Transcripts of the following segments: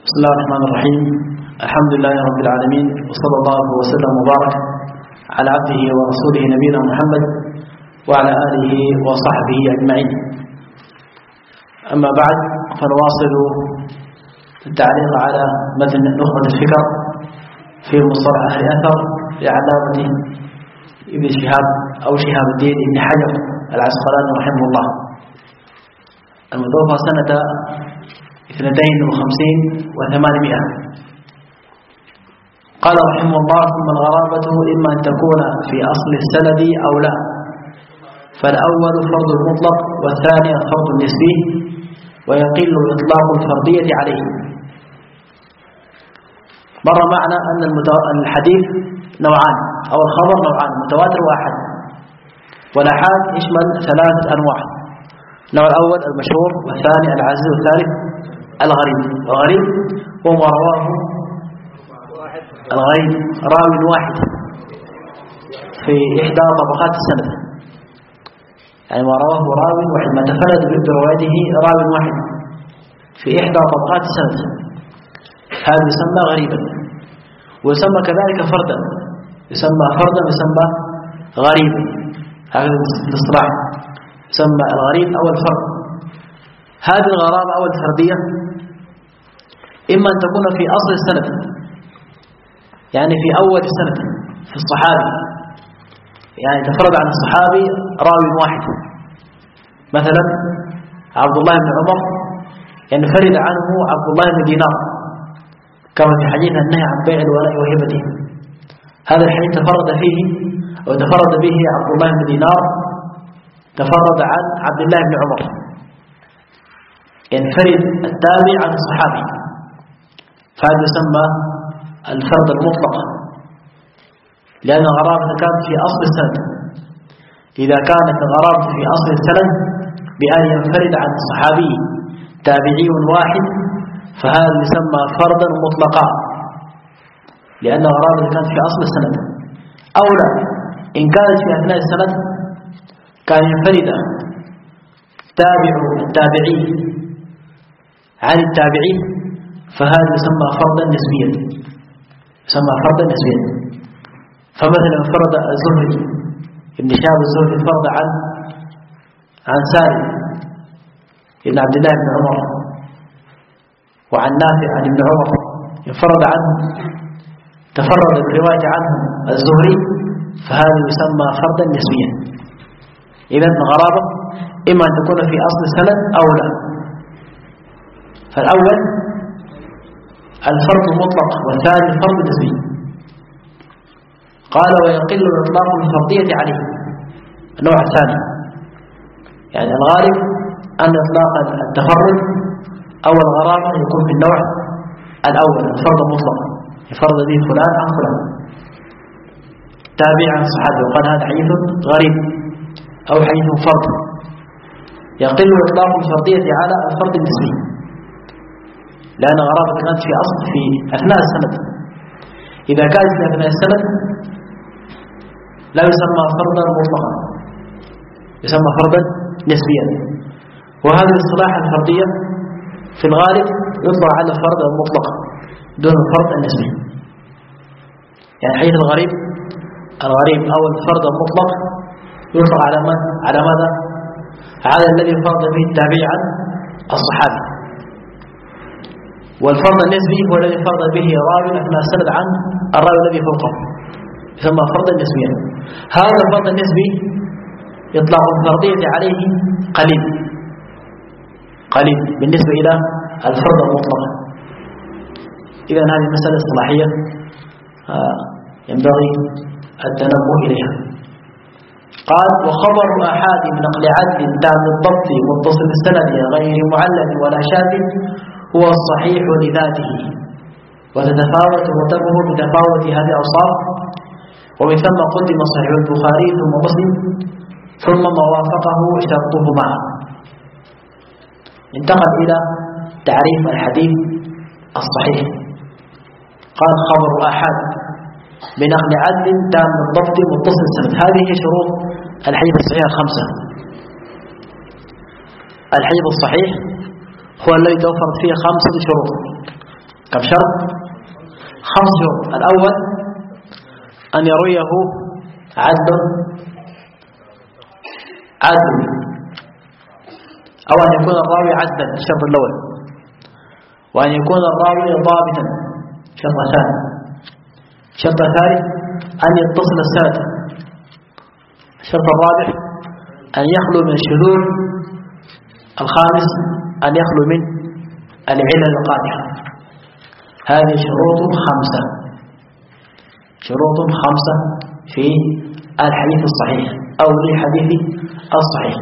بسم الله الرحمن الرحيم. الحمد لله رب العالمين، وصلى الله وسلم وبارك على عبده ورسوله نبينا محمد وعلى آله وصحبه أجمعين. أما بعد، فنواصل التعليق على متن نخبة الفكر في مصطلح أهل الأثر لعلامة ابن شهاب أو شهاب الدين ابن حجر العسقلاني رحمه الله، المتوفى سنة 52 و800. قال رحمه الله: ثم الغرابة إما أن تكون في أصل السند أو لا، فالأول فرض المطلق والثاني فرض النسبي، ويقل إطلاق الفردية عليه. مر معنا أن الحديث نوعان، أو الخبر نوعان، متواتر واحد، والآحاد يشمل 3 أنواع: النوع الأول المشهور، والثاني العزيز، والثالث الغريب. الغريب هو ما رواه الغريب راوي واحد في إحدى طبقات السند، يعني ما رواه راوي واحد، ما تفرد بروايته راوي واحد في إحدى طبقات السند، هذا يسمى غريبا. ويسمى كذلك فردا، يسمى فردا، يسمى غريبا، هذا الاصطلاح، يسمى الغريب أو الفرد. هذه الغرابة أو الفردية إما أن تكون في أصل السند، يعني في أول السند، في الصحابي، يعني تفرد عن الصحابي راوي واحد، مثلا عبد الله بن عمر ينفرد عنه عبد الله بن دينار، كما في حديث النهي عن بيع الولاء وهبته. هذا الحديث تفرد فيه أو تفرد به عبد الله بن دينار، تفرد عن عبد الله بن عمر، ينفرد التابع عن الصحابي، فهذا يسمى الفرد المطلق، لأن الغرابة كانت في أصل السند. إذا كانت الغرابة في أصل السند بأن ينفرد عن الصحابي تابعي واحد، فهذا يسمى فردا مطلقا، لأن الغرابة كانت في أصل السند. أو لا، إن كانت في أثناء السند كان ينفرد التابعي عن التابعين، فهذا يسمى فردا نسبيا، يسمى فردا نسبيا. فمثلا فرد الزهري ابن شهاب الزهري فرد عن سالم ابن عبد الله بن عمر، وعن نافع عن ابن عمر، انفرد عنه، تفرد بالرواية عنه الزهري، فهذا يسمى فردا نسبيا. إذن الغرابة إما أن تكون في أصل السند أو لا. فالأول الفرد المطلق، والثاني الفرد النسبي. قال: ويقل إطلاق الفردية عليه. النوع الثاني، يعني الغالب أن إطلاق التفرد أو الغرابة يكون في النوع الأول، الفرد المطلق، يفرد به فلان عن فلان، تابع عن صحابي، وقال هذا حديث غريب أو حديث فرد. يقل إطلاق الفردية على الفرد النسبي، لأن غرابة كانت في أثناء السند. إذا كانت في أثناء السند لا يسمى فردا مطلقا، يسمى فردا نسبيا. وهذه الاصطلاح الفردية في الغالب يطلق على الفرد المطلق دون الفرد النسبي. يعني حديث الغريب أو الفرد المطلق يطلق على من؟ على ماذا؟ على الذي فرد به التابعي عن الصحابي. والفرد النسبي هو الذي فرد به راوي أثناء السند عن الراوي الذي فوقه، يسمى فردا نسبيا. هذا الفرد النسبي إطلاق الفردية عليه قليل بالنسبة إلى الفرد المطلق. إذن هذه مسألة اصطلاحية ينبغي التنبه إليها. قال: وخبر آحاد بنقل عدل تام الضبط متصل السند غير معلل ولا شاذ هو الصحيح لذاته، وتتفاوت رتبه بتفاوت هذه الأوصاف، ومن ثم قدم صحيح البخاري ثم مسلم ثم ما وافقه شرطهما. انتقل إلى تعريف الحديث الصحيح. قال: خبر آحاد بنقل عدل تام الضبط متصل السند. هذه هي شروط الحديث الصحيح 5. الحديث الصحيح هو الذي توفرت فيه 5 شروط. كم شرط؟ 5 شروط. الأول أن يرويه عدل أو أن يكون الراوي عدلا، الشرط الأول. وأن يكون الراوي ضابطا، شرط ثاني. الشرط الثالث أن يتصل السند. الشرط الرابع أن يخلو من الشذوذ. الخامس أن يخلو من العلل القادحة. هذه شروط 5، شروط 5 في الحديث الصحيح أو للحديث الصحيح.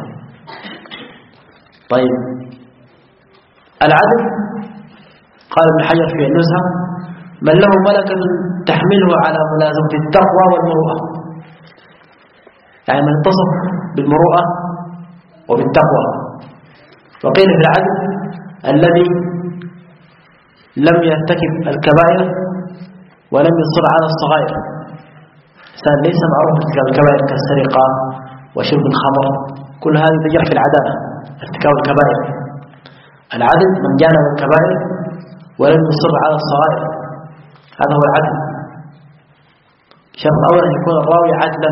طيب العدل، قال ابن حجر في النزهة: من له ملكة تحمله على ملازمة التقوى والمروءة، يعني من اتصف بالمروءة وبالتقوى. وقيل في العدل الذي لم يرتكب الكبائر ولم يصر على الصغائر، إنسان ليس معروف بالكبائر كالسرقة وشرب الخمر، كل هذه تجرح في العدالة، ارتكاب الكبائر. العدل من جانب الكبائر ولم يصر على الصغائر، هذا هو العدل. الشرط الأول أن يكون الراوي عدلا.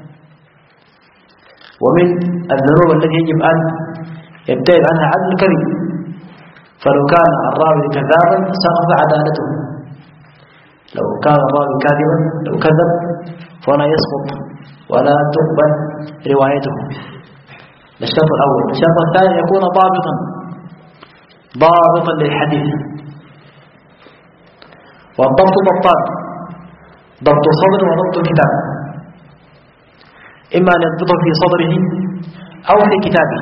ومن الذنوب التي يجب أن يبتعد عنها عدل الكذب، فلو كان الراوي كذابا سقط عدالته. لو كان الراوي كاذبا، لو كذب فهنا يسقط ولا تقبل روايته. الشرط الأول. الشرط الثاني يكون ضابطا للحديث. والضبط ضبطان: ضبط صدر وضبط كتاب، إما أن يضبطه في صدره أو في كتابه.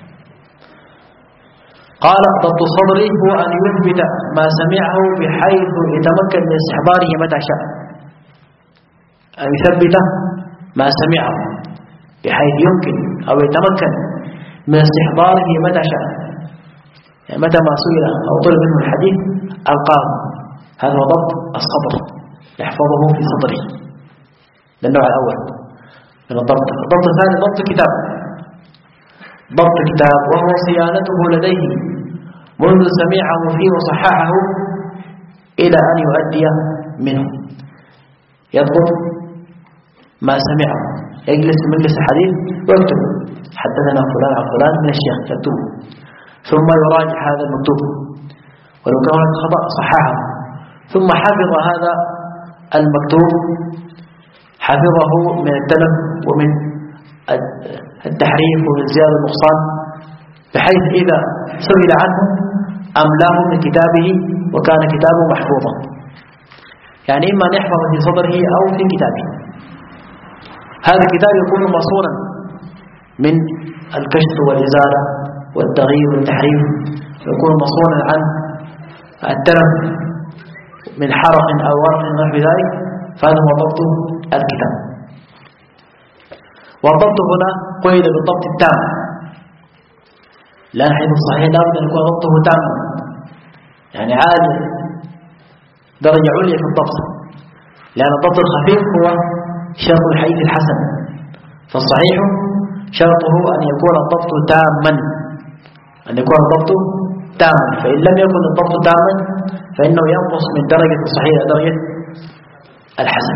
قال: ضبط الصدر هو أن يثبت ما سمعه بحيث يتمكن من استحضاره متى شاء. أن يثبت ما سمعه بحيث يمكن أو يتمكن من استحضاره متى شاء، يعني متى ما سئل أو طلب منه الحديث ألقاه. هذا هو ضبط الصدر، يحفظه في صدره. للنوع الأول من الضبط. الضبط الثاني ضبط كتاب. ضبط كتاب وهو صيانته لديه منذ سمعه فيه وصححه إلى أن يؤدي منه. يضبط ما سمعه، يجلس في مجلس الحديث ويكتب: حدثنا فلان عن فلان من الشيخ، يكتبه، ثم يراجع هذا المكتوب، ولو كان هناك خطأ صححه، ثم حفظ هذا المكتوب، حفظه من التلف ومن التحريف ومن زيادة النقصان، بحيث إذا سئل عنه أملاه من كتابه وكان كتابه محفوظا. يعني إما أن يحفظ في صدره أو في كتابه. هذا الكتاب يكون مصونا من الكشف والإزالة والتغيير والتحريف، يكون مصونا عن التلف من حرف أو ورق نحو ذلك، فهذا هو ضبط الكتاب. والضبط هنا قيد بالضبط التام، لا الحديث الصحيح لا بد أن يكون ضبطه تاما، يعني عالي درجة عليا في الضبط، لأن الضبط الخفيف هو شرط الحديث الحسن، فالصحيح شرطه أن يكون الضبط تاما، أن يكون الضبط تاما. فإن لم يكن الضبط تاما فإنه ينقص من درجة الصحيح إلى درجة الحسن.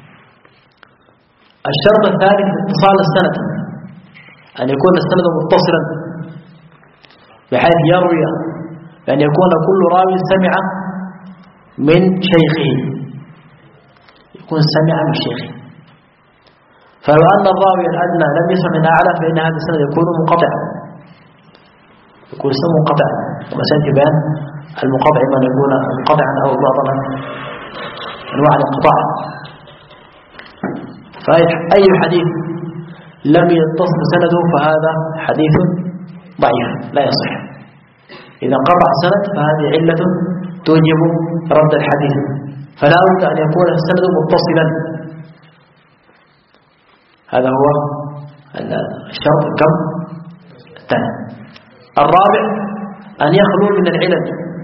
الشرط الثالث اتصال السند، أن يكون السند متصلا بحيث يروي، أن يكون كل راوي سمع من شيخه، يكون سمع من شيخه. فلو أن الراوي الأدنى لم يسمع من أعلى فإن هذا السند يكون منقطعا، يكون سند منقطعا. وسيأتي بيان المنقطع من يكون منقطعا أو باطلا، أنواع الانقطاع. فأي حديث لم يتصل سنده فهذا حديث ضعيف لا يصح. إذا انقطع السند فهذه علة توجب رد الحديث، فلا بد أن يكون السند متصلا. هذا هو الشرط الكم الثاني. الرابع أن يخلو من العلل،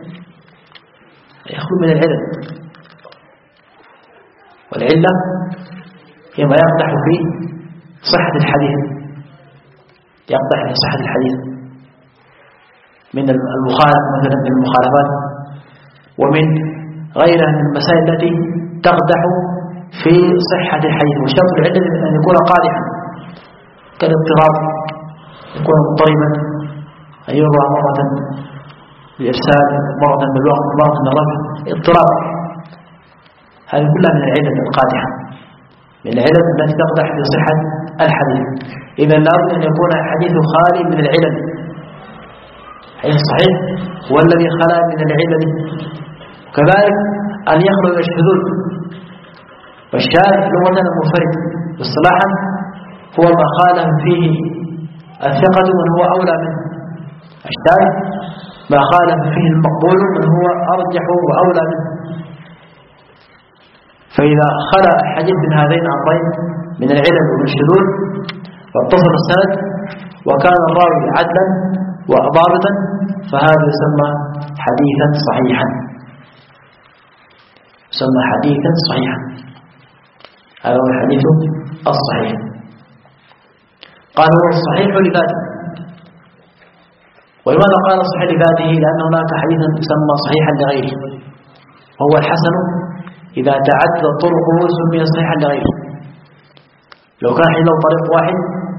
يخلو من العلل، والعلة هي ما يقدح في صحة الحديث، يقدح في صحة الحديث من المخالف، مثلا من المخالفات ومن غيرها من المسائل التي تقدح في صحة الحديث. وشرط العلة أن يكون قادحا كالاضطراب، يكون مضطربا، أن يروى مرة بالإرسال، مرة بالوقت، مرة بالرفع، اضطراب. هذه كلها من العلل القادحة، من العلل التي تقدح في صحة الحديث. إذا لابد أن يكون الحديث خالي من العلل. الحديث الصحيح هو الذي خلا من العلل. كذلك أن يخرج الشذوذ، والشاذ لغة المنفرد، اصطلاحا هو ما خالف فيه الثقة من هو أولى منه. الشاذ ما خالف فيه المقبول من هو أرجح وأولى منه. فإذا خلا الحديث من هذين الأمرين، من العلل ومن الشذوذ، واتصل السند وكان الراوي عدلا وضابطا، فهذا يسمى حديثا صحيحا، يسمى حديثا صحيحا. هذا هو الحديث الصحيح. قال هو الصحيح لذاته. ولماذا قال الصحيح لذاته؟ لأن هناك حديثا يسمى صحيحا لغيره، وهو الحسن إذا تعدد طرقه سمي صحيحا لغيره. لو كان له طريق واحد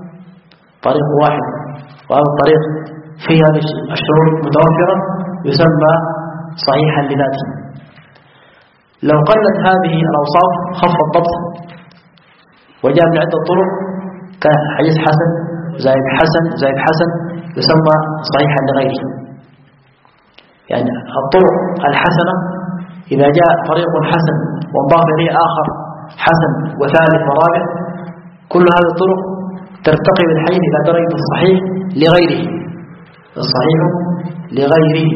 وهذا الطريق فيها الشروط متوفرة يسمى صحيحا لذاته. لو قلت هذه الأوصاف، خف الضبط وجاء من عدة طرق، كان حديث حسن زائد حسن يسمى صحيحا لغيره. يعني الطرق الحسنة إذا جاء طريق حسن وانضاف إليه آخر حسن وثالث ورابع، كل هذه الطرق ترتقي بالحديث إلى درجة الصحيح لغيره، الصحيح لغيره.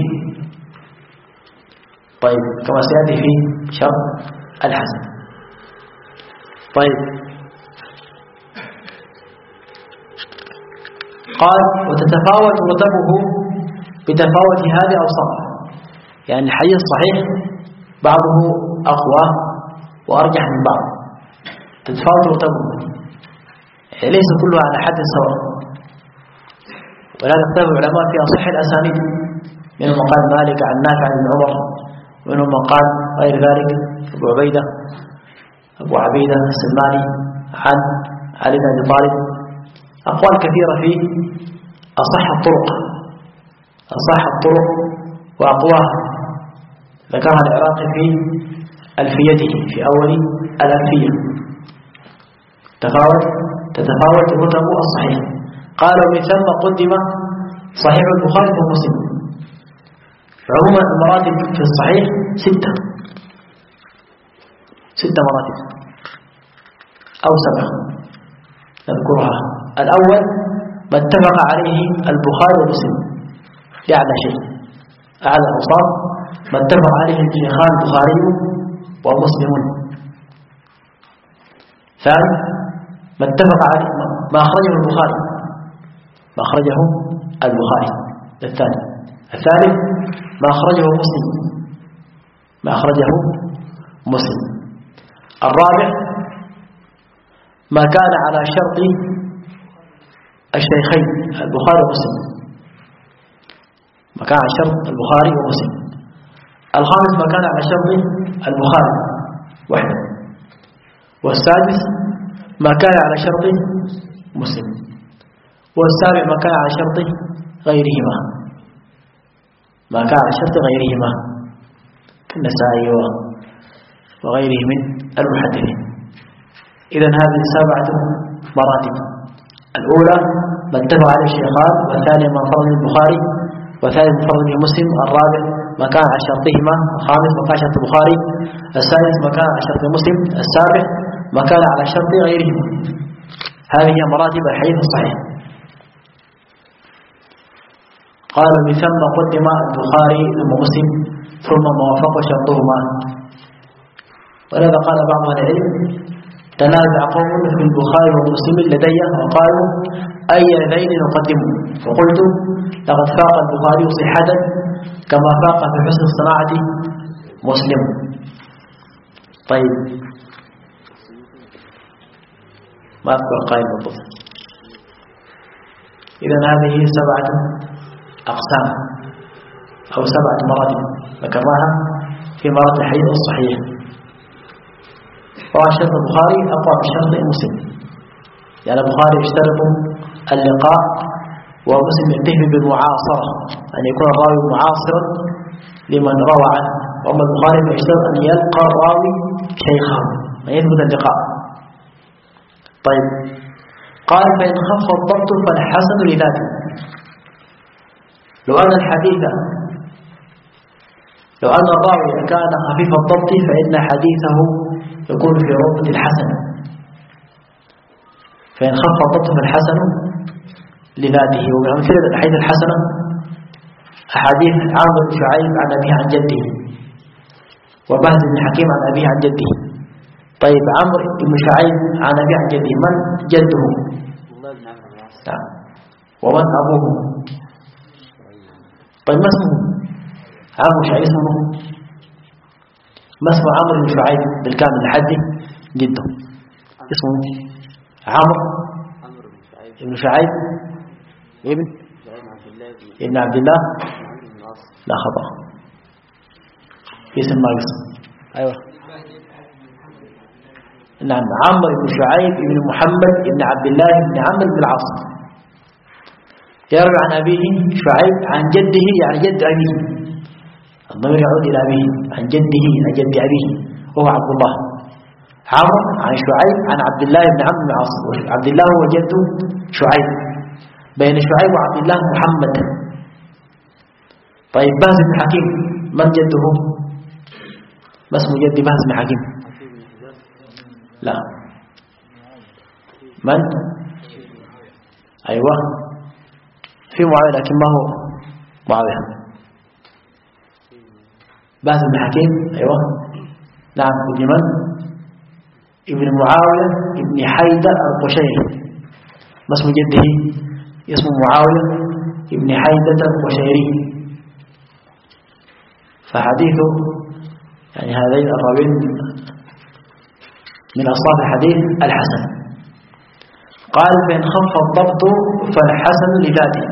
طيب كما سيأتي في شرط الحسن. طيب قال وتتفاوت رتبه بتفاوت هذه الأوصاف. يعني الحديث الصحيح بعضه أقوى وأرجح من بعض، تتفاوت رتبه، يعني ليس كلها على حد سواء. ولهذا اختلف العلماء في أصح الأسانيد، منهم من قال مالك عن نافع عن عمر، ومنهم من قال غير ذلك أبو عبيدة السلماني عن علي بن أبي طالب. أقوال كثيرة في أصح الطرق وأقواها، ذكرها العراقي في ألفيته في أول الألفية. تتفاوت رتب الصحيح. قال ومن ثم قدم صحيح البخاري ومسلم. عموما المراتب في الصحيح 6 مراتب أو 7 نذكرها. الأول ما اتفق عليه البخاري ومسلم لأعلى شيء، أعلى الأوصاف ما اتفق عليه الشيخان البخاري ومسلم. ثاني ما اتفق عليه ما أخرجه البخاري الثاني. الثالث ما أخرجه مسلم. الرابع ما كان على شرط الشيخين البخاري ومسلم، ما كان على شرط البخاري ومسلم. الخامس ما كان على شرط البخاري وحده. والسادس ما كان على شرط مسلم. والسابع ما كان على شرط غيرهما، كالنسائي وغيره من المحدثين. إذن هذه 7 مراتب. الأولى ما اتفق عليه الشيخان، والثانية ما انفرد به البخاري، والثالث ما انفرد به مسلم، الرابع ما كان على شرطهما، الخامس ما كان على شرط البخاري، السادس ما كان على شرط مسلم، السابع ما كان على شرط غيرهما. هذه هي مراتب الحديث الصحيح. قال من ثم قدم البخاري ثم مسلم ثم ما وافق شرطهما. ولذا قال بعض أهل العلم تنازع قوم في البخاري ومسلم لدي وقالوا أي ذين نقدمه، فقلت لقد فاق البخاري صحة كما فاق في حسن الصناعة مسلم. طيب ما أذكر قائل بالضبط. إذن هذه 7 أقسام أو 7 مراتب ذكرناها في مرات الحديث الصحيح. وعلى شرط البخاري أقوى من شرط مسلم، يعني البخاري يشترط اللقاء ومسلم ينتهي بالمعاصرة، أن يكون الراوي معاصرا لمن روى عنه، وأما البخاري يشترط أن يلقى الراوي شيخه أن يثبت اللقاء. طيب قال فإن خف الضبط فالحسن لذاته. لو أن الراوي كان خفيف الضبط فإن حديثه يكون في رتبة الحسن. فإن خف الضبط فالحسن لذاته. ومن أمثلة الأحاديث الحسنة أحاديث عمرو بن شعيب عن أبيه عن جده، وبهز بن حكيم عن أبيه عن جده. طيب عمرو بن شعيب عن أبيه عن جده، من جده؟ نعم. ومن أبوه؟ طيب ما اسمه؟ عمرو شعيب اسمه ما اسم عمرو بن شعيب بالكامل لحد جده؟ اسمه عمرو بن شعيب ابن عبد الله. لا خطأ، اسم ناقص. أيوة نعم، عمرو بن شعيب بن محمد بن عبد الله بن عمرو بن العاص، يروي عن أبيه شعيب عن جده، يعني جد أبيه، الضمير يعود إلى أبيه، عن جده إلى جد أبيه وهو عبد الله. عمرو عن شعيب عن عبد الله بن عمرو بن العاص، عبد الله هو جد شعيب، بين شعيب وعبد الله محمد. طيب بهز بن حكيم من جده؟ ما اسم جد بهز بن حكيم؟ لا، من؟ أيوة في معاوية، لكن ما هو معاوية. بهز بن حكيم أيوة نعم، ابن من؟ ابن معاوية ابن حيدة القشيري. ما اسم جده؟ اسمه معاوية ابن حيدة القشيري. فحديثه يعني هذين الراوين من أصناف الحديث الحسن. قال فإن خف الضبط فالحسن لذاته،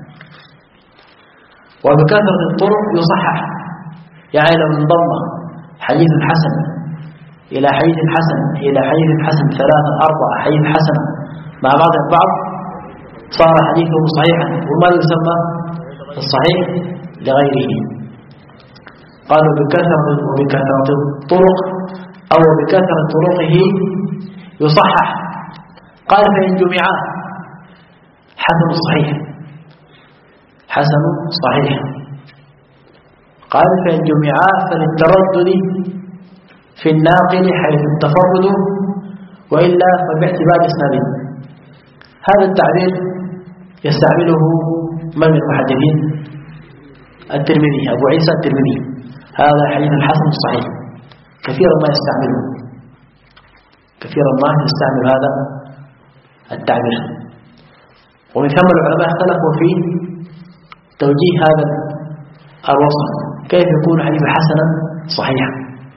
وبكثرة الطرق يصحح. يعني لو انضم حديث حسن إلى حديث حسن إلى حديث حسن 3 4 حديث حسن مع بعض البعض صار حديثه صحيحا، وما يسمى الصحيح لغيره. قالوا بكثرة الطرق أو بكثرة طرقه يصحح. قال فإن جمعا حسن صحيح، حسن صحيح. قال فإن جمعا فللتردد في الناقل حيث التفرد، وإلا فباعتبار إسناده. هذا التعبير يستعمله من المحدثين؟ الترمذي، أبو عيسى الترمذي. هذا حديث الحسن الصحيح كثيرا ما يستعمله، كثيرا ما يستعمل هذا التعبير. ومن ثم العلماء اختلفوا في توجيه هذا الوصف، كيف يكون حديث حسنا صحيحا.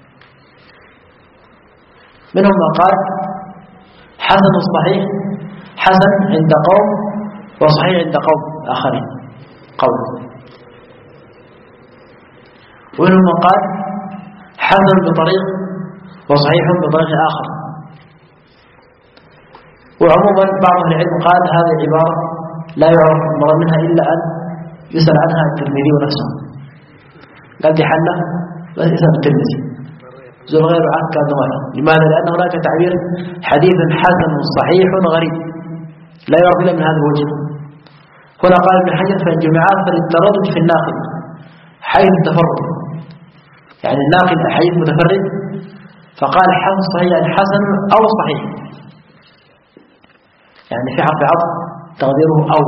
منهم ما قال حسن الصحيح حسن عند قوم وصحيح عند قوم آخرين قول. ومنهم من قال حسن بطريق وصحيح بطريق آخر. وعموما بعض أهل العلم قال هذه العبارة لا يعرف المراد منها إلا أن يسأل عنها الترمذي نفسه. قال دي حلة بس اسم الترمذي زول غير عنه كان ضمانه. لماذا؟ لأن هناك تعبير حديث حسن صحيح غريب لا يعرف إلا من هذا الوجه. هنا قال ابن حجر فإن جمعات فللتردد في الناقل حيث التفرد، يعني الناقل حديث متفرد فقال حسن صحيح يعني حسن أو صحيح، يعني في حرف عطف تقديره أو.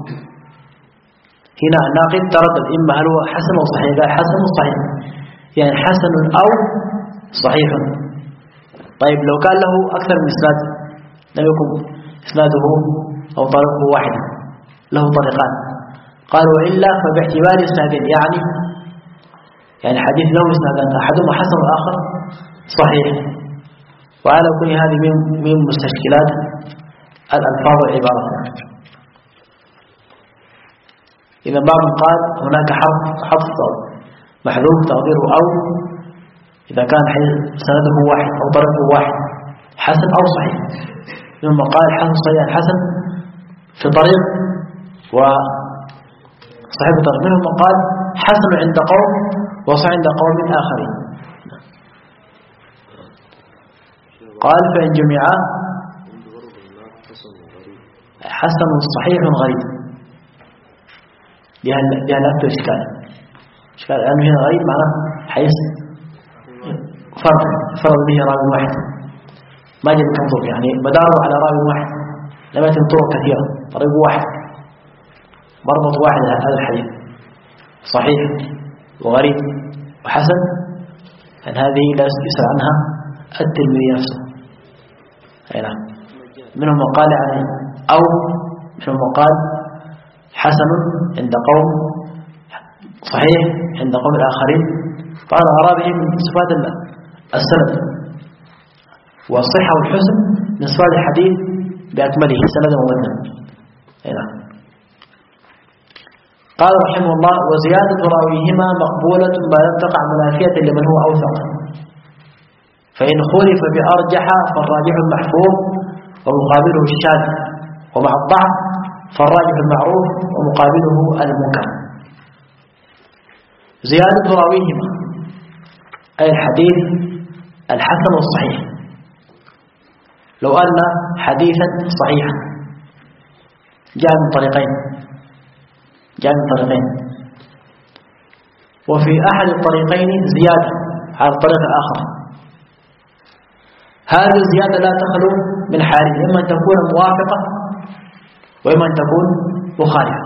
هنا الناقل تردد إما هل هو حسن أو صحيح، قال حسن صحيح يعني حسن أو صحيح. طيب لو كان له أكثر من إسناد لم يكن إسناده أو طريقه واحد، له طريقان. قال وإلا فباعتبار إسنادين، يعني حديث له إسنادان أحدهما حسن والآخر صحيح. وعلى كل هذه من مستشكلات الألفاظ والعبارات. إذا بعضهم قال هناك حرف محذوف تقديره أو إذا كان سنده واحد أو طريقه واحد حسن أو صحيح. مما قال حسن صحيح حسن في طريق وصحيح في طريق، منهم من قال حسن عند قوم وصحيح عند قوم آخرين. قال فإن جمعا حسن صحيح غريب، لها لا إشكال لأنه هنا غريب معناه حيث فرض به راوي واحد، ما جاء كم طرق، يعني مداره على راوي واحد، لم يتم طرق كثيرة، طريق واحد مربط واحد على هذا الحديث صحيح وغريب وحسن. أن هذه لا يسأل عنها الترمذي نفسه. أي نعم. منهم من قال يعني أو منهم من قال حسن عند قوم صحيح عند قوم الآخرين. قال أرابه من صفات السند، والصحة والحسن من صفات الحديث بأكمله سندا ومتنا. أي نعم. قال رحمه الله وزيادة راويهما مقبولة ما لم تقع منافية لمن هو أوثق، فإن خلف بأرجح فالراجح المحفوظ ومقابله الشاذ، ومع الضعف فالراجح المعروف ومقابله المنكر. زيادة راويهما أي الحديث الحسن والصحيح. لو أن حديثا صحيحا جاء من طريقين وفي أحد الطريقين زيادة على الطريق الآخر، هذه الزيادة لا تخلو من حالين، إما أن تكون موافقة وإما أن تكون مخالفة،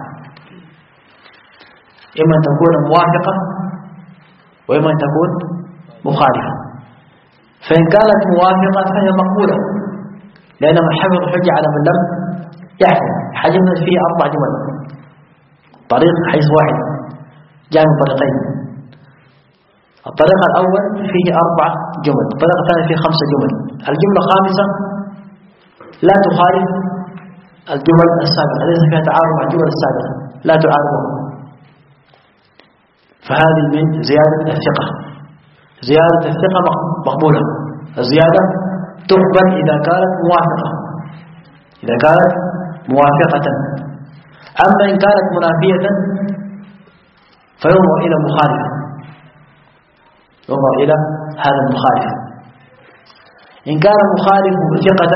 إما أن تكون موافقة وإما أن تكون مخالفة. فإن كانت موافقة فهي مقبولة، لأن من حفظ حجة على من لم يحفظ. حجمنا فيه 4 جمل، طريق حيث واحد جاء من طريقين. الطريق الأول فيه 4 جمل، الطريق الثاني فيه 5 جمل. الجملة الخامسة لا تخالف الجمل السابقة، ليس فيها تعارض مع الجمل السابقة، لا تعارضه. فهذه من زيادة الثقة. زيادة الثقة مقبولة. الزيادة تقبل إذا كانت موافقة. أما إن كانت منافية فينظر إلى مخالفة، ينظر إلى هذا المخالف. إن كان مخالف ثقة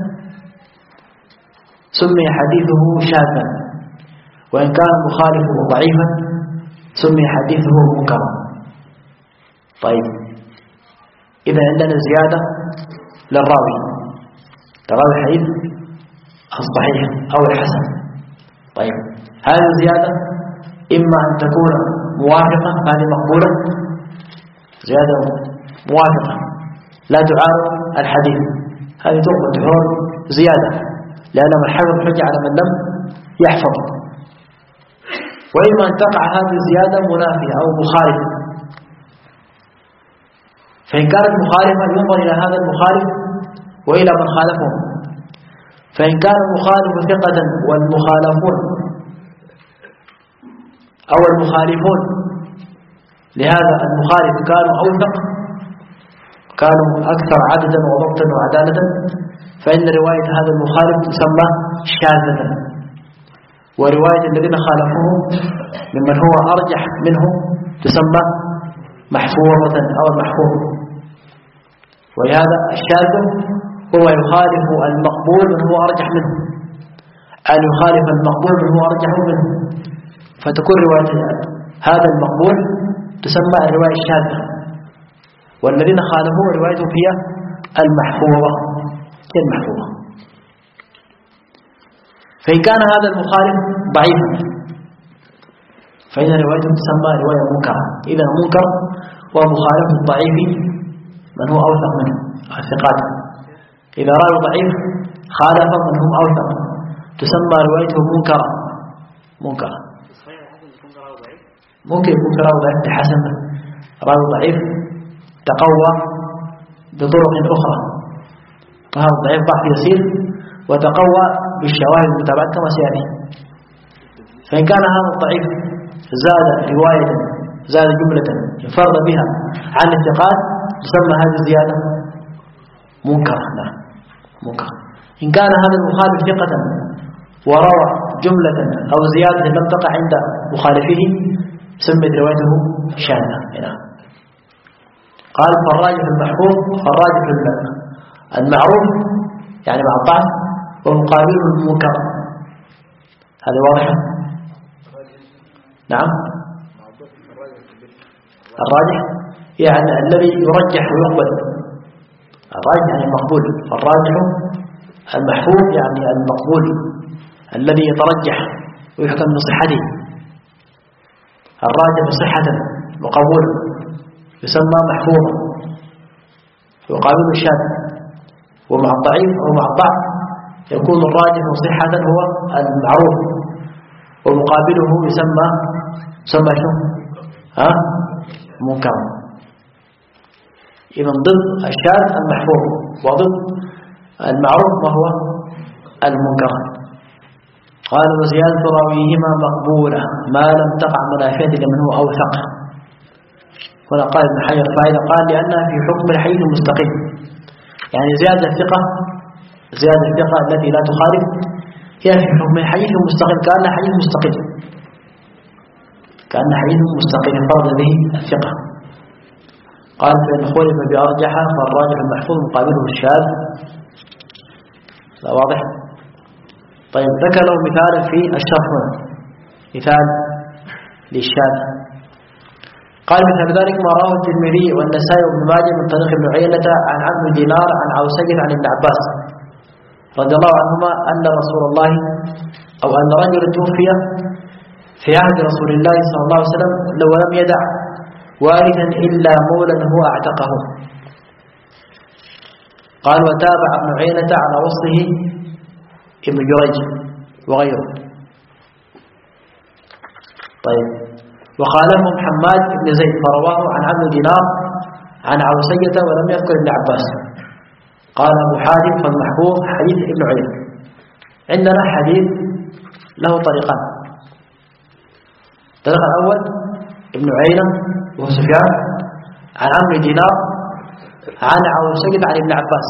سمي حديثه شاذا، وإن كان مخالف ضعيفا سمي حديثه منكرا. طيب، إذا عندنا زيادة للراوي الحديث الصحيح أو الحسن. طيب، هذه الزيادة إما أن تكون موافقة، هذه مقبولة، زيادة موافقة لا تعارض الحديث، هذه تقبل زيادة، لأن من حفظ حجة على من لم يحفظ. وإما أن تقع هذه الزيادة منافية أو مخالفة. فإن كانت مخالفة ينظر إلى هذا المخالف وإلى من خالفه. فإن كان المخالف ثقة والمخالفون أو المخالفون لهذا المخالف كانوا أوثق، كانوا أكثر عددا وضبطا وعدالة، فإن رواية هذا المخالف تسمى شاذة، ورواية الذين خالفوه ممن هو أرجح منه تسمى محفوظة أو المحفوظ. ولهذا الشاذ هو يخالف المقبول من هو أرجح منه، أن يخالف المقبول من هو أرجح منه، فتكون رواية هذا المقبول تسمى الرواية الشاذة، والذين خالفوه روايتهم هي المحفوظة. فإن كان هذا المخالف ضعيفا فإن روايته تسمى رواية منكرة. إذا المنكر هو مخالف الضعيف من هو أوثق منه، الثقات. إذا راوي ضعيف خالف من هم أوثق تسمى روايته منكرة. ممكن يكون راوي ضعيف بحسن راوي ضعيف تقوى بطرق أخرى، وهذا الضعيف ضعف يسير وتقوى بالشواهد المتابعة كما سيأتي. فإن كان هذا الضعيف زاد رواية، زاد جملة انفرد بها عن الثقات تسمى هذه الزيادة منكرة. نعم منكر. إن كان هذا المخالف ثقة وروى جملة أو زيادة لم تقع عند مخالفه سمت روايته شاذة. نعم. قال فالراجح المحفوظ فالراجح المعروف يعني مع الضعف ومقابله المنكر. هذا واضح؟ نعم. الراجح يعني الذي يرجح ويقبل. الراجح يعني المقبول. فالراجح المحفوظ يعني المقبول الذي يترجح ويحكم بصحته. الراجح صحة وقبولا يسمى محفوظا ويقابل الشاذ. ومع الضعيف أو مع الضعف يكون الراجح صحة هو المعروف ومقابله يسمى شو؟ منكر. إذن ضد الشاذ المحفوظ وضد المعروف وهو المنكر. قال وزيادة راويهما مقبولة ما لم تقع منافية لمن هو أوثق. هنا قال ابن حجر فائدة قال لأنها في حكم الحديث المستقيم. يعني زيادة الثقة التي لا تخالف هي في حكم الحديث المستقيم كأنها حديث مستقيم انفرد به الثقة. قال فإن خولف بأرجح فالراجح المحفوظ مقابله الشاذ. لا واضح؟ طيب ذكر له مثال في الشرح هنا مثال للشاذ. قال مثل ذلك ما رواه الترمذي والنسائي وابن ماجه من طريق ابن عيينة عن عبد دينار عن عوسجة عن ابن عباس رضي الله عنهما أن رسول الله أو أن رجلا توفي في عهد رسول الله صلى الله عليه وسلم ولم يدع وارثا إلا مولا هو اعتقه. قال وتابع ابن عيينة على وصله ابن جريج وغيره. طيب وخالفهم حماد بن زيد فرواه عن عبد دينار عن عوسجة ولم يذكر ابن عباس. قال أبو حاتم فالمحفوظ حديث ابن عيينة. عندنا حديث له طريقان. الطريق الأول ابن عيينة وهو سفيان عن عمرو دينار عن عوسجة عن ابن عباس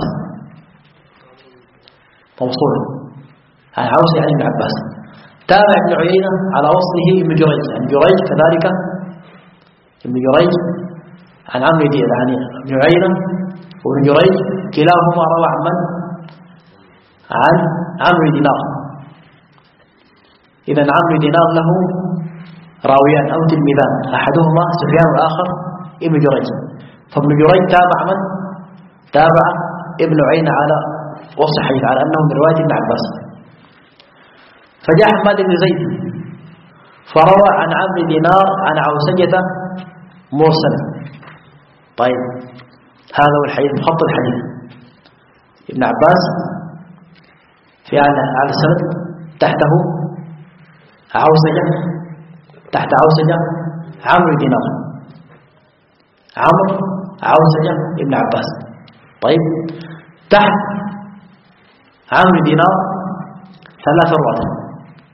موصول عن عوسجة عن ابن عباس. تابع ابن عيينة على وصله ابن جريج عن جريج كذلك ابن جريج عن عمرو دينار عن ابن عيينة وابن جريج كلاهما روى عن من؟ عن عمرو دينار. إذن عمرو دينار له راويان أو تلميذان أحدهما سفيان والآخر ابن جريج. فابن جريج تابع من؟ تابع ابن عيينة على وصف الحديث على أنه من رواية ابن عباس. فجاء حماد بن زيد فروى عن عمرو دينار عن عوسجة مرسلا. طيب هذا هو الحديث خط الحديث. ابن عباس في على السند تحته عوسجة تحت عوسجة عمرو دينار عمرو عوسجة ابن عباس. طيب تحت عمرو دينار ثلاثة رواة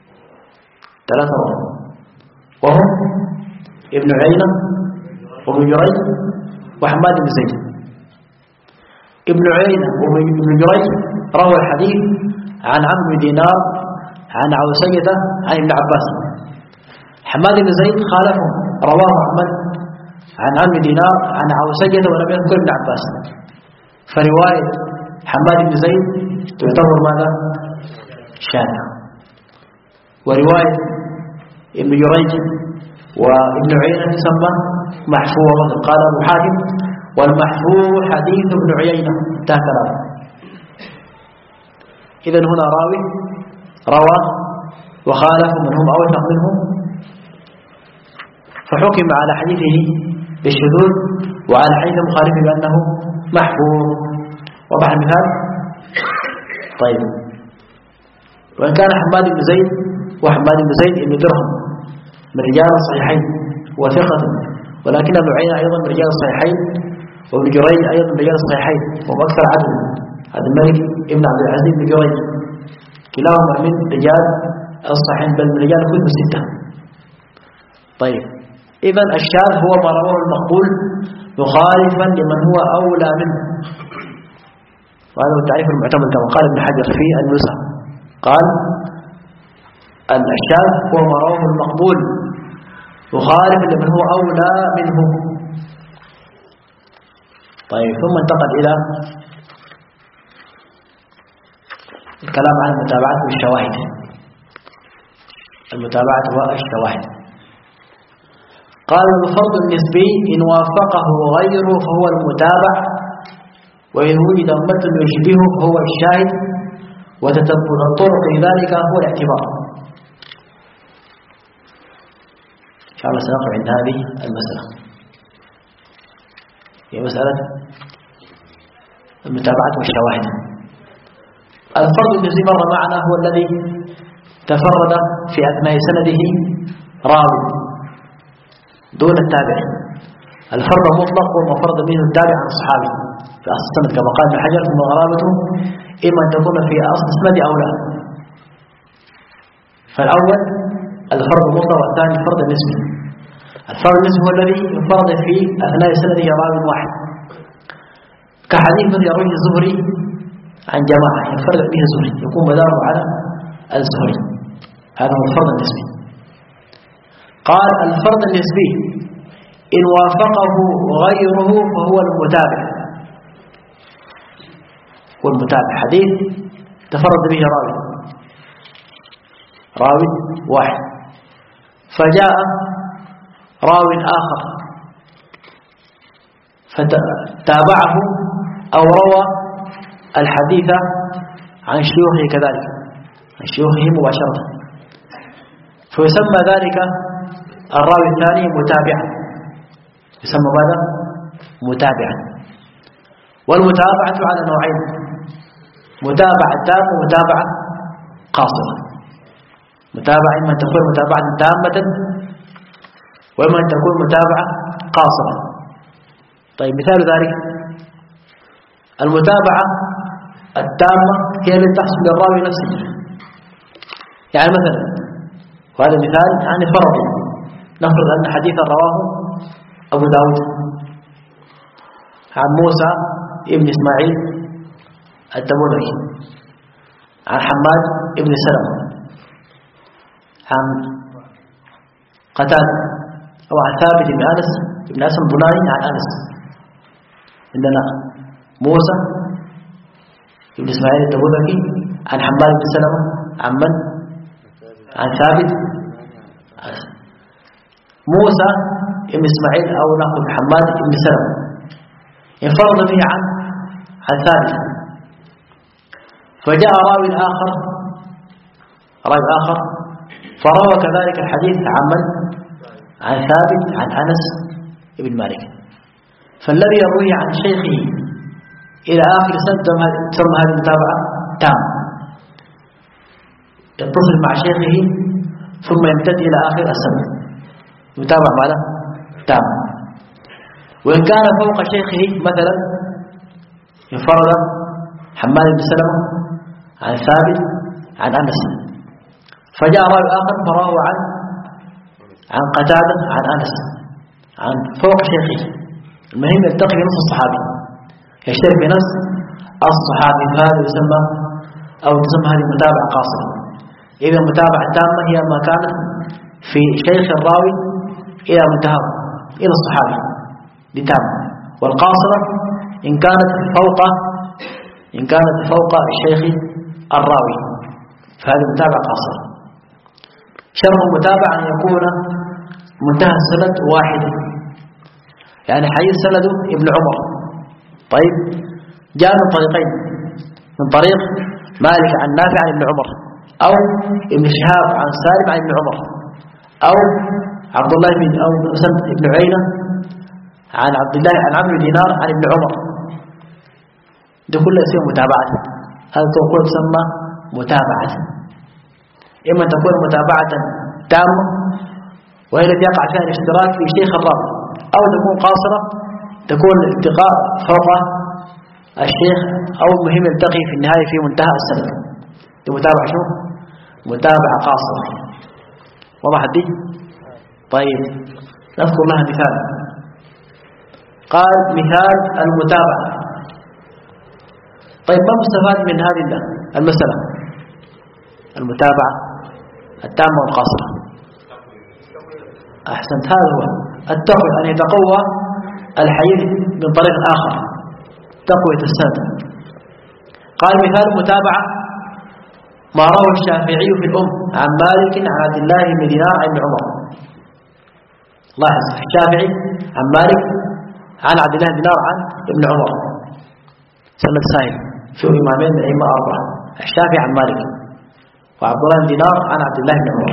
وهم ابن عيينة وابن جريج وحماد بن زيد. ابن عيينة وابن جريج روى الحديث عن عمرو دينار عن عوسجة عن ابن عباس. حماد بن زيد خالفهم رواه عن عمرو دينار عن عوسجة ولم يذكر ابن عباس. فرواية حماد بن زيد تعتبر ماذا؟ شاذة. ورواية ابن جريج وابن عيينة تسمى محفوظة. قال أبو حاتم والمحفوظ حديث ابن عيينة انتهى كلامه. إذن هنا راوي روى وخالف من هم أوثق منهم فحكم على حديثه بالشذوذ وعلى حديث مخالفه بأنه محفوظ. وضح المثال. طيب وإن كان حماد بن زيد وحماد بن زيد بن درهم من رجال الصحيحين وثقة ولكن ابن عيينة أيضا من رجال الصحيحين وابن جريج أيضا من رجال الصحيحين وهو أكثر عدد عبد الملك ابن عبد العزيز بن جريج كلاهما من رجال الصحيحين بل من رجال كتب الستة. طيب إذن الشاذ هو ما رواه المقبول مخالفا لمن هو أولى منه. وهذا هو التعريف المعتمد كما قال ابن حجر في النزهة، قال الشاذ هو ما رواه المقبول مخالفا لمن هو أولى منه. طيب ثم انتقل إلى الكلام عن المتابعة والشواهد. المتابعة والشواهد قال الفرض النسبي إن وافقه غيره فهو المتابع، وإن وجد متن يشبهه فهو الشاهد، وتتبع الطرق لذلك هو الاعتبار. إن شاء الله سنقف عند هذه المسألة، هي مسألة المتابعة والشواهد. الفرد الذي مر معنا هو الذي تفرد في أثناء سنده راوي دون التابع. الفرد المطلق هو ما فرد منه التابع عن الصحابي في أصل السند كما قال ابن حجر، ثم غرابته إما أن تكون في أصل السند أو لا. فالأول الفرد المطلق، والثاني الفرد النسبي. الفرد النسبي هو الذي انفرد في أثناء سنده راوي واحد، كحديث الذي يرويه الزهري عن جماعة ينفرد به الزهري يكون مداره على الزهري، هذا هو الفرد النسبي. قال الفرد النسبي إن وافقه غيره فهو المتابع. والمتابع حديث تفرد به راوي واحد، فجاء راوي آخر فتابعه أو روى الحديث عن شيوخه كذلك، عن شيوخه مباشرة، فيسمى ذلك الراوي الثاني متابعا، يسمى ماذا؟ متابعا. والمتابعة على نوعين: متابعة تامة ومتابعة قاصرة. متابعة إما أن تكون متابعة تامة وإما أن تكون متابعة قاصرة. طيب مثال ذلك المتابعة التامة هي التي تحصل للراوي نفسه. يعني مثلا، وهذا مثال يعني فرضي، نفرض أن حديثا رواه أبو داود عن موسى ابن إسماعيل التبوذكي عن حماد ابن سلمة عن قتادة أو عن ثابت بن أنس بن أسم البناني عن أنس. عندنا موسى ابن إسماعيل التبوذكي عن حماد بن سلمة عن من؟ عن ثابت. موسى ابن إسماعيل أو نقول حماد بن سلمة انفرد به عن ثابت، فجاء راوي آخر فروى كذلك الحديث عن من؟ عن ثابت عن أنس بن مالك. فالذي يروي عن شيخه إلى آخر سنة تسمى هذه المتابعة تام، يتصل مع شيخه ثم يمتد إلى آخر السنة، متابعة ماذا؟ تام. وإن كان فوق شيخه مثلا انفرد حماد بن سلمة عن ثابت عن أنس، فجاء راوي آخر فروى عن قتادة عن أنس عن فوق شيخه. المهم يلتقي بنص الصحابي، يشترك بنص الصحابي، فهذا يسمى أو تسمى هذه متابعة قاصرة. إذا المتابعة التامة هي ما كانت في شيخ الراوي إلى منتهى إلى الصحابي لتام، والقاصرة إن كانت فوق الشيخ الراوي فهذه متابعة قاصرة. شرط المتابعة أن يكون منتهى السند واحد، يعني حديث سنده ابن عمر. طيب جاء من طريقين: من طريق مالك عن نافع عن ابن عمر، أو ابن شهاب عن سالم عن ابن عمر، أو عبد الله بن عيينة عن عبد الله عن عمرو بن دينار عن ابن عمر. ده كله يصير متابعة، هذا كله تسمى متابعة. إما أن تكون متابعة تامة وهي التي يقع فيها الاشتراك في شيخ الراوي، أو تكون قاصرة تكون الالتقاء فوق الشيخ، أو مهم يلتقي في النهاية في منتهى السند. دي متابعة شو؟ متابعة قاصرة. واضح دي؟ طيب نذكر لها مثال. قال مثال المتابعة. طيب ما مستفاد من هذه المسألة؟ المتابعة التامة والقاصرة. أحسنت، هذا هو التقوية، أن يتقوى الحديث من طريق آخر، تقوية السند. قال مثال المتابعة ما روى الشافعي في الأم عن مالك عن عبد الله بن دينار عن ابن عمر. لاحظ الشافعي عن مالك عن عبد الله بن دينار عن ابن عمر، سند سائل في إمامين من الأئمة الأربعة، الشافعي عن مالك وعبد الله بن دينار عن عبد الله بن عمر.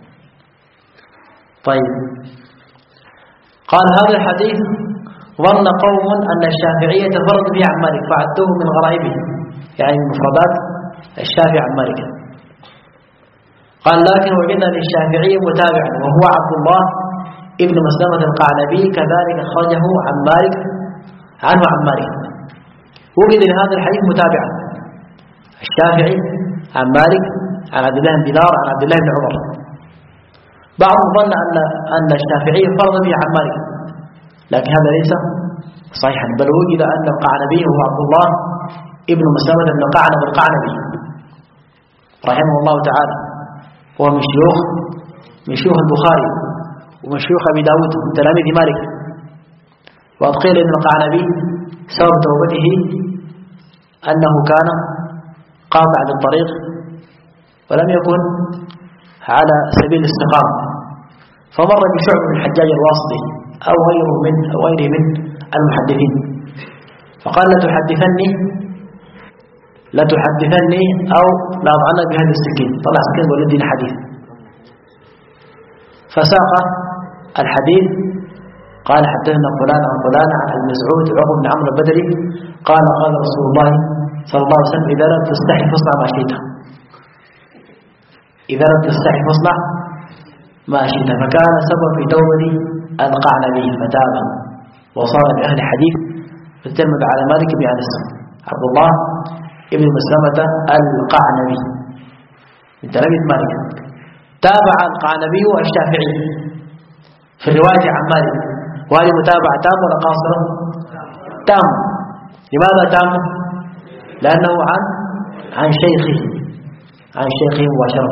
طيب قال هذا الحديث ظن قوم أن الشافعية تفرد به عن مالك فعدوه من غرائبه، يعني من مفردات الشافعي عن مالك. قال لكن وجدنا للشافعي متابعا وهو عبد الله ابن مسلمة القعنبي كذلك أخرجه عن مالك عنه عن مالك. وجد لهذا الحديث متابعا الشافعي عن مالك عن عبد الله بن دينار عن عبد الله بن عمر. بعضهم ظن أن الشافعي فرض به عن مالك، لكن هذا ليس صحيحا، بل وجد أن القعنبي هو عبد الله ابن مسلمة بن قعنب القعنبي رحمه الله تعالى، هو من شيوخ البخاري ومن شيوخ أبي داود من تلاميذ مالك. وقد قيل إن القعنبي سبب توبته أنه كان قاطع للطريق ولم يكن على سبيل الاستقامة، فمر بشعب بن الحجاج الواسطي أو غيره من المحدثين، فقال لتحدثني أو لأضعنك بهذا السكين. طلع سكين ولدينا حديث، فساق الحديث قال حدثنا فلان عن فلان عن المسعود عقب بن عمرو البدري قال قال رسول الله صلى الله عليه وسلم إذا لم تستحي فاصنع ما شئت، إذا لم تستحي فاصنع ما شئت. فكان سبب في توبة القعنبي فتاب وصار بأهل حديث فتلمذ على مالك بن أنس عبد الله ابن مسلمة القعنبي من تلاميذ مالك. تابع القعنبي الشافعي في الرواية عن مالك، وهذه متابعة تامة ولا قاصرة؟ تامة. لماذا تامة؟ لأنه عن شيخه مباشرة.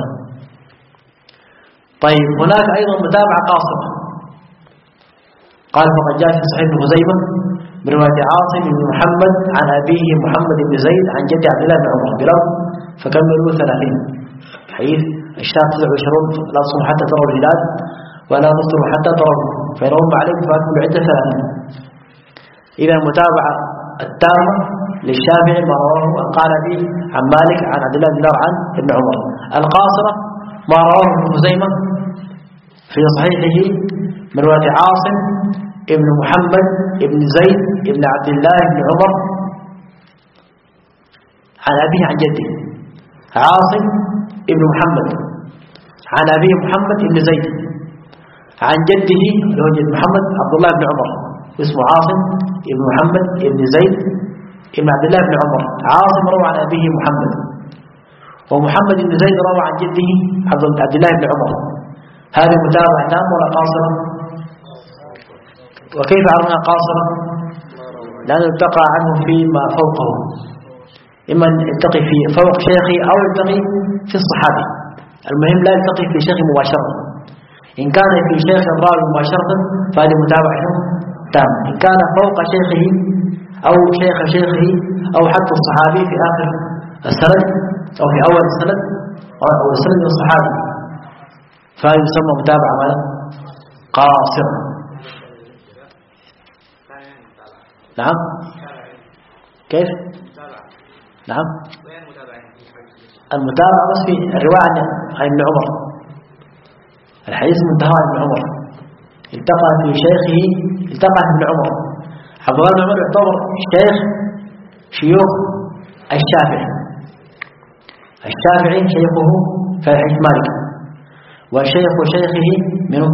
طيب هناك أيضا متابعة قاصرة. قال فقد جاء في صحيح ابن خزيمة برواية عاصم بن محمد عن أبيه محمد بن زيد عن جد عبد الله بن عمر بلفظ فكملوا 30. حديث الشهر 29 لا تصوموا حتى تروا الهلال ولا تفطروا حتى تروا فإن غم عليكم فأكملوا العدة 30. إذا المتابعة التامة للشافعي ما رواه القعنبي عن مالك عن عبد الله بن دينار عن ابن عمر. القاصرة ما رواه ابن خزيمة في صحيحه من رواية عاصم ابن محمد ابن زيد ابن عبد الله بن عمر عن أبيه عن جده. عاصم ابن محمد عن أبيه محمد ابن زيد عن جده اللي هو جد محمد عبد الله بن عمر اسمه عاصم ابن محمد ابن زيد ابن عبد الله بن عمر. عاصم روى عن أبيه محمد، ومحمد بن زيد روى عن جده عبد الله بن عمر. هذه متابعة تامة ولا قاصرة؟ وكيف عرفنا قاصرة؟ لأنه التقى عنه فيما فوقه، إما أن يلتقي في فوق شيخه أو يلتقي في الصحابي. المهم لا يلتقي في شيخه مباشرة. إن كان في شيخ الراوي مباشرة فهذه متابعة تامة. إن كان فوق شيخه أو شيخ شيخه أو حتى الصحابي في آخر السند أو في أول السند أو السند من الصحابي فهذا يسمى متابعة قاصرة. نعم كيف؟ نعم المتابعة بس في الرواية عن ابن عمر، الحديث منتهى عن ابن عمر التقى في شيخه، التقى في ابن عمر. عبد الله بن عمر يعتبر شيوخ الشافعي شيخه في حديث مالك، وشيخ شيخه منه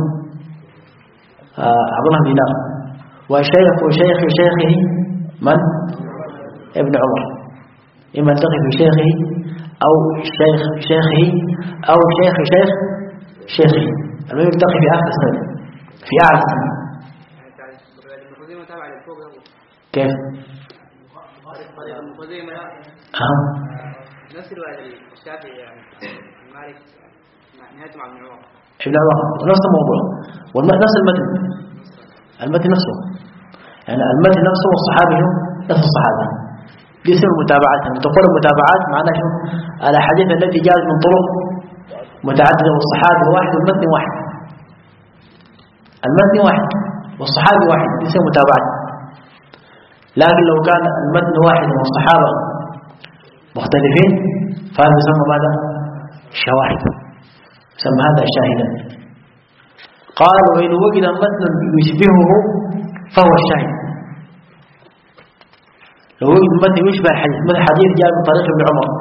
عبد الله بن دينار، وشيخ شيخه من؟ ابن عمر. إما التقي في شيخه أو شيخ شيخه أو شيخ شيخه، المهم يلتقي في آخر السنة في أعلى السنة. كيف؟ نفس الرواية الشافعي يعني مالك نهايته مع ابن عمر. ابن عمر نفس الموضوع ونفس المتن نفسه، يعني المتن نفسه والصحابي نفس الصحابة. دي سر المتابعات. لما تقول المتابعات معناه شو؟ الأحاديث التي جاءت من طرق متعددة والصحابي واحد والمتن واحد. المتن واحد والصحابي واحد دي سر متابعات. لكن لو كان المتن واحد والصحابة مختلفين فهذا يسمى ماذا؟ شواهد. يسمى هذا شاهدا. قال وإن وجد متن يشبهه فهو الشاهد. لو وجد متن يشبه الحديث، مثل حديث جاء من طريق ابن عمر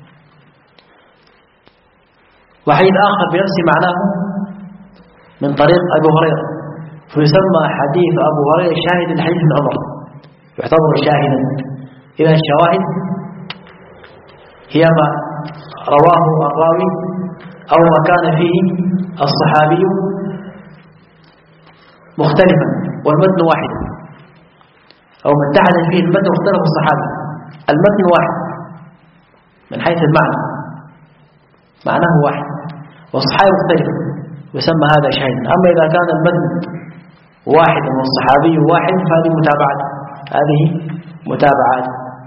وحديث آخر بنفس معناه من طريق أبو هريرة، فيسمى حديث أبو هريرة شاهد لحديث ابن عمر، يعتبر شاهدا. إذا الشواهد هي ما رواه الراوي أو ما كان فيه الصحابي مختلفا والمتن واحد، أو ما اتحد فيه المتن واختلف الصحابي. المتن واحد من حيث المعنى، معناه واحد والصحابي مختلف، يسمى هذا شاهد. أما إذا كان المتن واحد والصحابي واحد فهذه متابعات. هذه متابعات.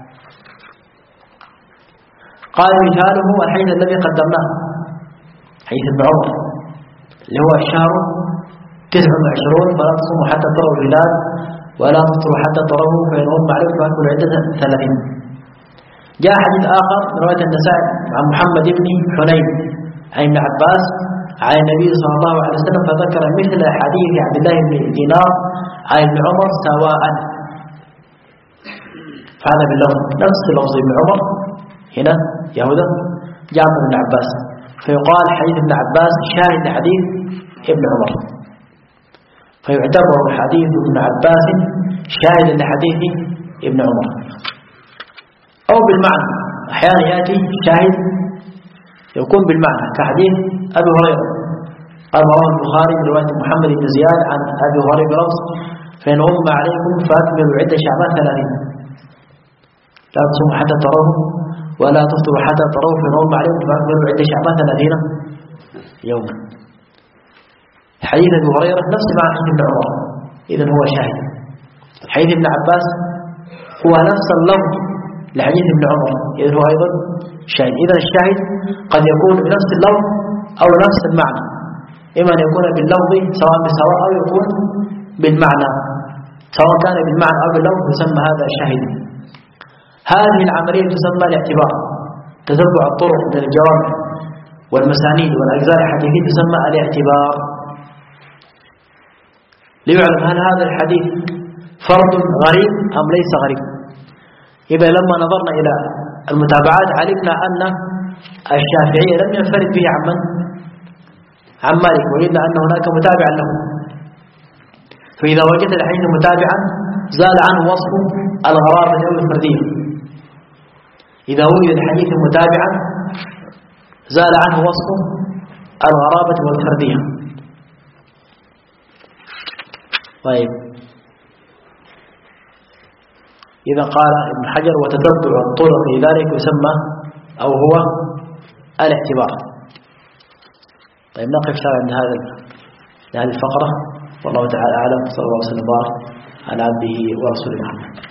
قال مثاله الحديث الذي قدمناه حديث ابن عمر اللي هو الشهر 29 فلا تصوموا حتى تروا الهلال ولا تفطروا حتى تروه فإن غم عليكم فأكملوا العدة 30. جاء حديث آخر من رواية النسائي عن محمد بن حنين عن ابن عباس عن النبي صلى الله عليه وسلم فذكر مثل حديث عبد الله بن دينار عن ابن عمر سواء. فهذا باللفظ نفس لفظ ابن عمر هنا يهوذا جاء من ابن عباس، فيقال حديث ابن عباس شاهد لحديث ابن عمر، فيعتبر حديث ابن عباس شاهد لحديث ابن عمر. أو بالمعنى، أحيانا يأتي شاهد يكون بالمعنى كحديث أبي هريرة قال رواه البخاري من رواية محمد بن زياد عن أبي هريرة بلفظ فإن غم عليكم فأكملوا عدة شعبان 30 لا تصوموا حتى تروه ولا تفطروا حتى تروه فإن غم عليكم فأكملوا عدة شعبان 30 يوما. حديث أبي هريرة نفس معنى حديث ابن عمر، إذن هو شاهد. حديث ابن عباس هو نفس اللفظ لحديث ابن عمر، إذن هو أيضا شاهد. إذن الشاهد قد يكون بنفس اللفظ أو نفس المعنى، إما أن يكون باللفظ سواء بسواء أو يكون بالمعنى، سواء كان بالمعنى أو باللفظ يسمى هذا شاهد. هذه العملية تسمى الاعتبار، تتبع الطرق من الجوامع والمسانيد والأجزاء الحديثية تسمى الاعتبار، ليعلم هل هذا الحديث فرد غريب أم ليس غريب. إذا لما نظرنا إلى المتابعات علمنا أن الشافعي لم ينفرد به عن مالك، وجدنا أن هناك متابعا له. فإذا وجد الحديث متابعا زال عنه وصف الغرابة أو الفردية. إذا وجد الحديث متابعا زال عنه وصف الغرابة والفردية. طيب، إذا قال ابن حجر وتتبع الطرق في ذلك يسمى أو هو الاعتبار. طيب، نقف عند هذه الفقرة، والله تعالى أعلم. صلى الله عليه وسلم على عبده ورسوله محمد.